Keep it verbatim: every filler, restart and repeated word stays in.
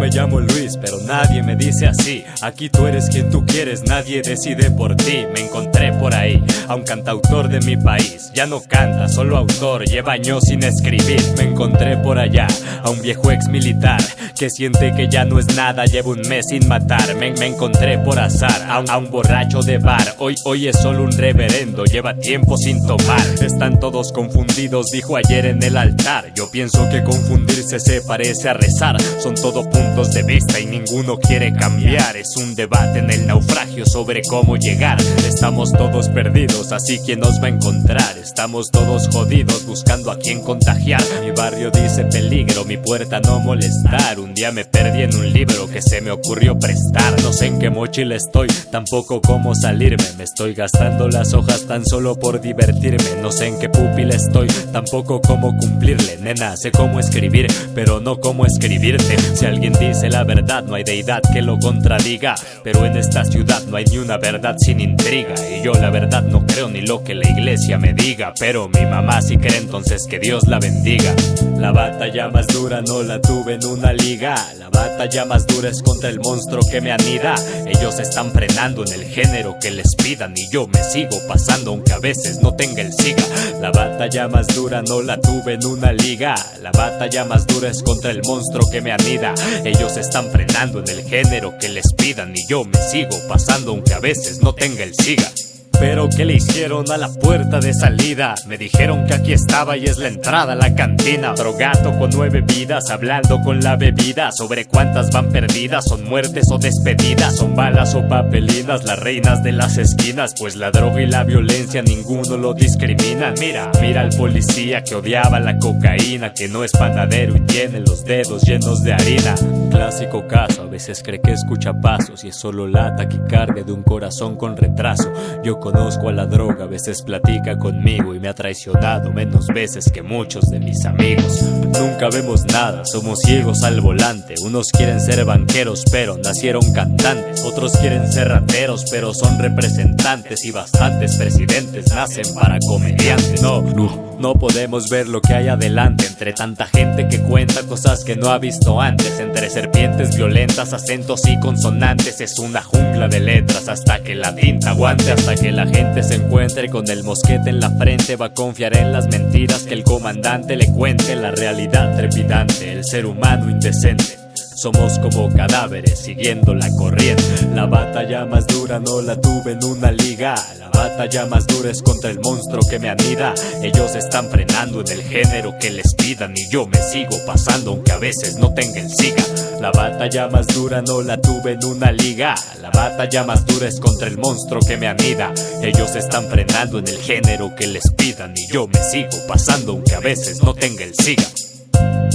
me llamo Luis, pero nadie me dice así. Aquí tú eres quien tú quieres, nadie decide por ti. Me encontré por ahí a un cantautor de mi país. Ya no canta, solo autor, lleva años sin escribir. Me encontré por allá a un viejo ex militar que siente que ya no es nada, lleva un mes sin matar. Me, me encontré por azar a un, a un borracho de bar. Hoy, hoy es solo un reverendo, lleva tiempo sin tomar. Están todos confundidos, dijo ayer en el altar. Yo pienso que confundirse se parece a rezar. Son todo puntos de vista y ninguno quiere cambiar. Es un debate en el naufragio sobre cómo llegar. Estamos todos perdidos, así ¿quién nos va a encontrar? Estamos todos jodidos buscando a quién contagiar. Mi barrio dice peligro, mi puerta no molestar. Un día me perdí en un libro que se me ocurrió prestar. No sé en qué mochila estoy, tampoco cómo salirme. Me estoy gastando las hojas tan solo por divertirme. No sé en qué pupila estoy, tampoco cómo cumplirle. Nena, sé cómo escribir, pero no cómo escribirte. Si alguien dice la verdad, no hay deidad que lo contradiga. Pero en esta ciudad no hay ni una verdad sin intriga. Y yo la verdad no creo ni lo que la iglesia me diga. Pero mi mamá sí cree, entonces que Dios la bendiga. La batalla más dura no la tuve en una liga. La batalla más dura es contra el monstruo que me anida. Ellos están frenando en el género que les pidan y yo me sigo pasando aunque a veces no tenga el siga. La batalla más dura no la tuve en una liga. La batalla más dura es contra el monstruo que me anida. Ellos están frenando en el género que les pidan y yo me sigo pasando aunque a veces no tenga el siga. Pero ¿qué le hicieron a la puerta de salida? Me dijeron que aquí estaba y es la entrada a la cantina. Otro gato con nueve vidas, hablando con la bebida sobre cuántas van perdidas, son muertes o despedidas, son balas o papelinas, las reinas de las esquinas. Pues la droga y la violencia ninguno lo discriminan. Mira, mira al policía que odiaba la cocaína, que no es panadero y tiene los dedos llenos de harina. Clásico caso, a veces cree que escucha pasos y es solo la taquicardia de un corazón con retraso. Yo conozco a la droga, a veces platica conmigo y me ha traicionado menos veces que muchos de mis amigos. Nunca vemos nada, somos ciegos al volante. Unos quieren ser banqueros pero nacieron cantantes. Otros quieren ser rateros pero son representantes. Y bastantes presidentes nacen para comediantes. No, no, no podemos ver lo que hay adelante. Entre tanta gente que cuenta cosas que no ha visto antes. Entre serpientes violentas, acentos y consonantes. Es una jungla de letras hasta que la tinta aguante. Hasta que la gente se encuentre con el mosquete en la frente. Va a confiar en las mentiras que el comandante le cuente. La realidad trepidante, el ser humano indecente. Somos como cadáveres siguiendo la corriente. La batalla más dura no la tuve en una liga. La batalla más dura es contra el monstruo que me anida. Ellos están frenando en el género que les pidan y yo me sigo pasando aunque a veces no tenga el siga. La batalla más dura no la tuve en una liga. La batalla más dura es contra el monstruo que me anida. Ellos están frenando en el género que les pidan y yo me sigo pasando aunque a veces no tenga el siga.